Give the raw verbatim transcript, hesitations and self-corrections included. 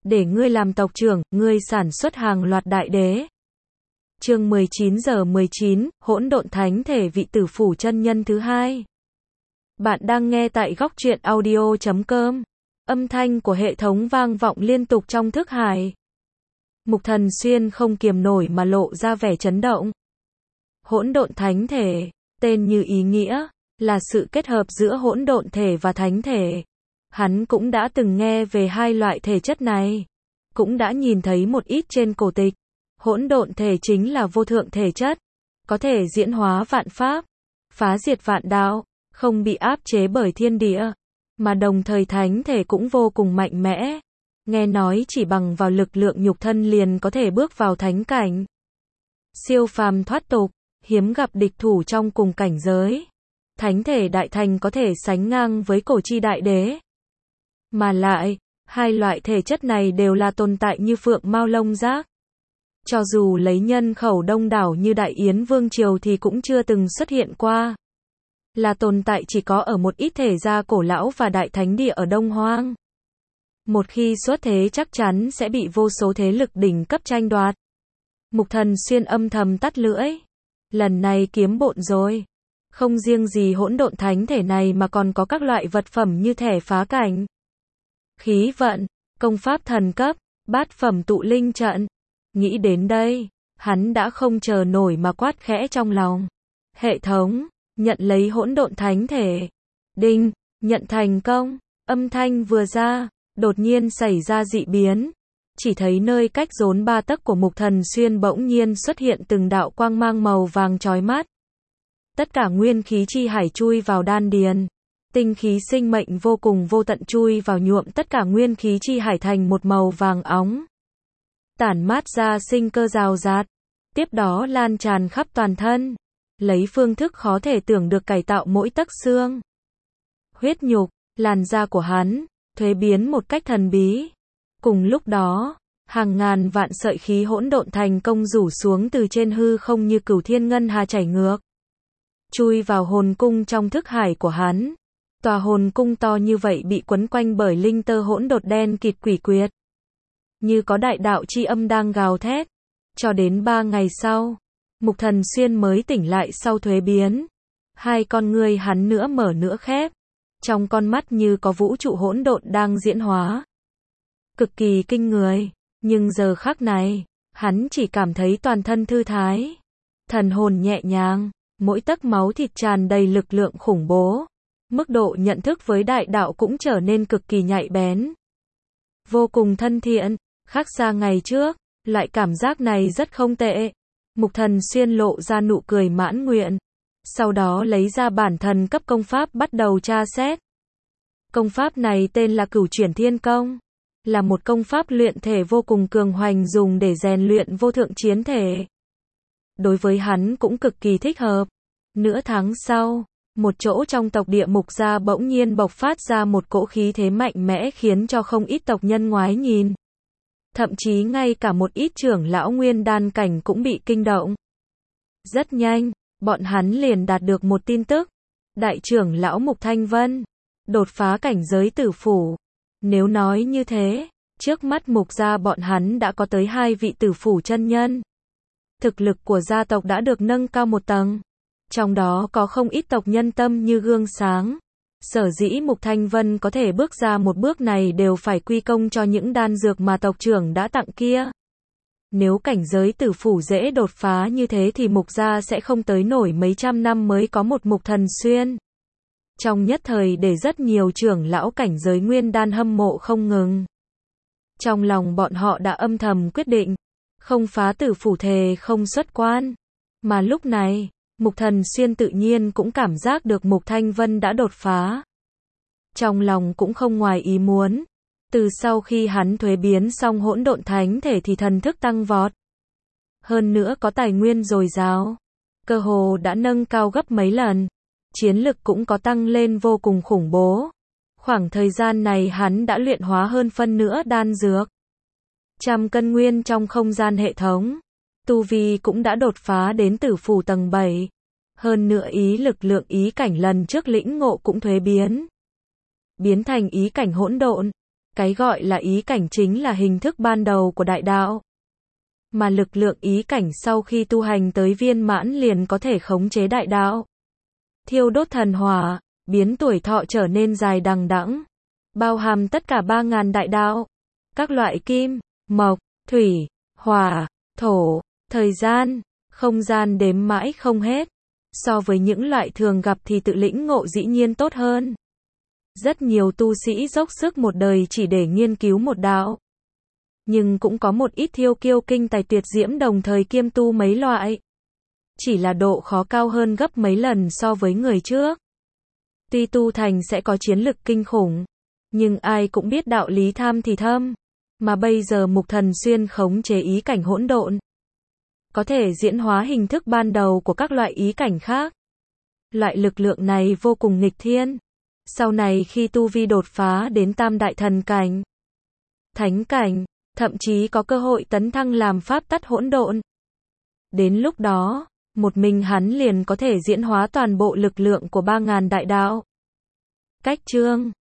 để ngươi làm tộc trưởng, ngươi sản xuất hàng loạt đại đế. Chương mười chín giờ mười chín, hỗn độn thánh thể vị tử phủ chân nhân thứ hai. Bạn đang nghe tại góc truyện audio chấm com. Âm thanh của hệ thống vang vọng liên tục trong thức hải. Mục Thần Xuyên không kiềm nổi mà lộ ra vẻ chấn động. Hỗn độn thánh thể, tên như ý nghĩa, là sự kết hợp giữa hỗn độn thể và thánh thể. Hắn cũng đã từng nghe về hai loại thể chất này, cũng đã nhìn thấy một ít trên cổ tịch. Hỗn độn thể chính là vô thượng thể chất, có thể diễn hóa vạn pháp, phá diệt vạn đạo, không bị áp chế bởi thiên địa, mà đồng thời thánh thể cũng vô cùng mạnh mẽ. Nghe nói chỉ bằng vào lực lượng nhục thân liền có thể bước vào thánh cảnh. Siêu phàm thoát tục, hiếm gặp địch thủ trong cùng cảnh giới. Thánh thể đại thành có thể sánh ngang với cổ chi đại đế. Mà lại, hai loại thể chất này đều là tồn tại như phượng mao lông giác. Cho dù lấy nhân khẩu đông đảo như Đại Yến Vương Triều thì cũng chưa từng xuất hiện qua. Là tồn tại chỉ có ở một ít thể gia cổ lão và đại thánh địa ở Đông Hoang. Một khi xuất thế chắc chắn sẽ bị vô số thế lực đỉnh cấp tranh đoạt. Mục Thần Xuyên âm thầm tắt lưỡi. Lần này kiếm bộn rồi. Không riêng gì hỗn độn thánh thể này mà còn có các loại vật phẩm như thẻ phá cảnh, khí vận, công pháp thần cấp, bát phẩm tụ linh trận. Nghĩ đến đây, hắn đã không chờ nổi mà quát khẽ trong lòng. Hệ thống, nhận lấy hỗn độn thánh thể. Đinh, nhận thành công. Âm thanh vừa ra, đột nhiên xảy ra dị biến. Chỉ thấy nơi cách rốn ba tấc của Mục Thần Xuyên bỗng nhiên xuất hiện từng đạo quang mang màu vàng chói mắt. Tất cả nguyên khí chi hải chui vào đan điền. Tinh khí sinh mệnh vô cùng vô tận chui vào nhuộm tất cả nguyên khí chi hải thành một màu vàng óng. Tản mát ra sinh cơ rào rạt. Tiếp đó lan tràn khắp toàn thân. Lấy phương thức khó thể tưởng được cải tạo mỗi tấc xương, huyết nhục, làn da của hắn, thuế biến một cách thần bí. Cùng lúc đó, hàng ngàn vạn sợi khí hỗn độn thành công rủ xuống từ trên hư không như cửu thiên ngân hà chảy ngược. Chui vào hồn cung trong thức hải của hắn. Tòa hồn cung to như vậy bị quấn quanh bởi linh tơ hỗn độn đen kịt quỷ quyệt. Như có đại đạo chi âm đang gào thét. Cho đến ba ngày sau, Mục Thần Xuyên mới tỉnh lại sau thuế biến. Hai con ngươi hắn nữa mở nữa khép. Trong con mắt như có vũ trụ hỗn độn đang diễn hóa. Cực kỳ kinh người. Nhưng giờ khắc này, hắn chỉ cảm thấy toàn thân thư thái. Thần hồn nhẹ nhàng. Mỗi tấc máu thịt tràn đầy lực lượng khủng bố. Mức độ nhận thức với đại đạo cũng trở nên cực kỳ nhạy bén. Vô cùng thân thiện, khác xa ngày trước, loại cảm giác này rất không tệ. Mục Thần Xuyên lộ ra nụ cười mãn nguyện. Sau đó lấy ra bản thần cấp công pháp bắt đầu tra xét. Công pháp này tên là Cửu Chuyển Thiên Công. Là một công pháp luyện thể vô cùng cường hoành dùng để rèn luyện vô thượng chiến thể. Đối với hắn cũng cực kỳ thích hợp. Nửa tháng sau, một chỗ trong tộc địa Mục gia bỗng nhiên bộc phát ra một cỗ khí thế mạnh mẽ khiến cho không ít tộc nhân ngoái nhìn. Thậm chí ngay cả một ít trưởng lão nguyên đan cảnh cũng bị kinh động. Rất nhanh, bọn hắn liền đạt được một tin tức. Đại trưởng lão Mục Thanh Vân đột phá cảnh giới tử phủ. Nếu nói như thế, trước mắt Mục gia bọn hắn đã có tới hai vị tử phủ chân nhân. Thực lực của gia tộc đã được nâng cao một tầng. Trong đó có không ít tộc nhân tâm như gương sáng. Sở dĩ Mục Thanh Vân có thể bước ra một bước này đều phải quy công cho những đan dược mà tộc trưởng đã tặng kia. Nếu cảnh giới tử phủ dễ đột phá như thế thì Mục gia sẽ không tới nổi mấy trăm năm mới có một Mục Thần Xuyên. Trong nhất thời để rất nhiều trưởng lão cảnh giới nguyên đan hâm mộ không ngừng. Trong lòng bọn họ đã âm thầm quyết định, không phá tử phủ thề không xuất quan. Mà lúc này, Mục Thần Xuyên tự nhiên cũng cảm giác được Mục Thanh Vân đã đột phá. Trong lòng cũng không ngoài ý muốn. Từ sau khi hắn thuế biến xong hỗn độn thánh thể thì thần thức tăng vọt. Hơn nữa có tài nguyên dồi dào. Cơ hồ đã nâng cao gấp mấy lần. Chiến lực cũng có tăng lên vô cùng khủng bố. Khoảng thời gian này hắn đã luyện hóa hơn phân nửa đan dược. Trăm cân nguyên trong không gian hệ thống. Tu vi cũng đã đột phá đến tử phủ tầng bảy. Hơn nữa ý lực lượng ý cảnh lần trước lĩnh ngộ cũng thuế biến. Biến thành ý cảnh hỗn độn. Cái gọi là ý cảnh chính là hình thức ban đầu của đại đạo. Mà lực lượng ý cảnh sau khi tu hành tới viên mãn liền có thể khống chế đại đạo. Thiêu đốt thần hỏa, biến tuổi thọ trở nên dài đằng đẵng, bao hàm tất cả ba ngàn đại đạo, các loại kim, mộc, thủy, hỏa, thổ, thời gian, không gian đếm mãi không hết. So với những loại thường gặp thì tự lĩnh ngộ dĩ nhiên tốt hơn. Rất nhiều tu sĩ dốc sức một đời chỉ để nghiên cứu một đạo. Nhưng cũng có một ít thiêu kiêu kinh tài tuyệt diễm đồng thời kiêm tu mấy loại. Chỉ là độ khó cao hơn gấp mấy lần so với người trước. Tuy tu thành sẽ có chiến lực kinh khủng, nhưng ai cũng biết đạo lý tham thì thâm. Mà bây giờ Mục Thần Xuyên khống chế ý cảnh hỗn độn, có thể diễn hóa hình thức ban đầu của các loại ý cảnh khác. Loại lực lượng này vô cùng nghịch thiên. Sau này khi tu vi đột phá đến tam đại thần cảnh, thánh cảnh, thậm chí có cơ hội tấn thăng làm pháp tắc hỗn độn. Đến lúc đó, một mình hắn liền có thể diễn hóa toàn bộ lực lượng của ba ngàn đại đạo. Cách chương